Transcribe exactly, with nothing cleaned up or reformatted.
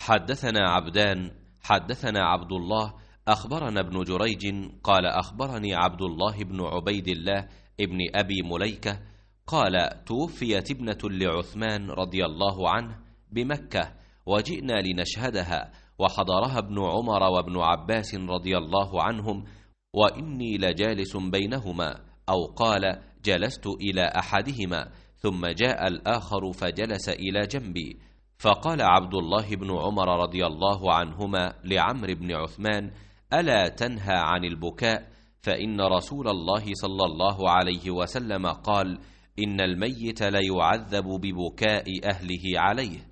حدثنا عبدان حدثنا عبد الله أخبرنا ابن جريج قال أخبرني عبد الله بن عبيد الله ابن أبي مليكة قال توفيت ابنة لعثمان رضي الله عنه بمكة وجئنا لنشهدها وحضرها ابن عمر وابن عباس رضي الله عنهم وإني لجالس بينهما أو قال جلست إلى أحدهما ثم جاء الآخر فجلس إلى جنبي فقال عبد الله بن عمر رضي الله عنهما لعمرو بن عثمان ألا تنهى عن البكاء فإن رسول الله صلى الله عليه وسلم قال إن الميت ليعذب ببكاء أهله عليه.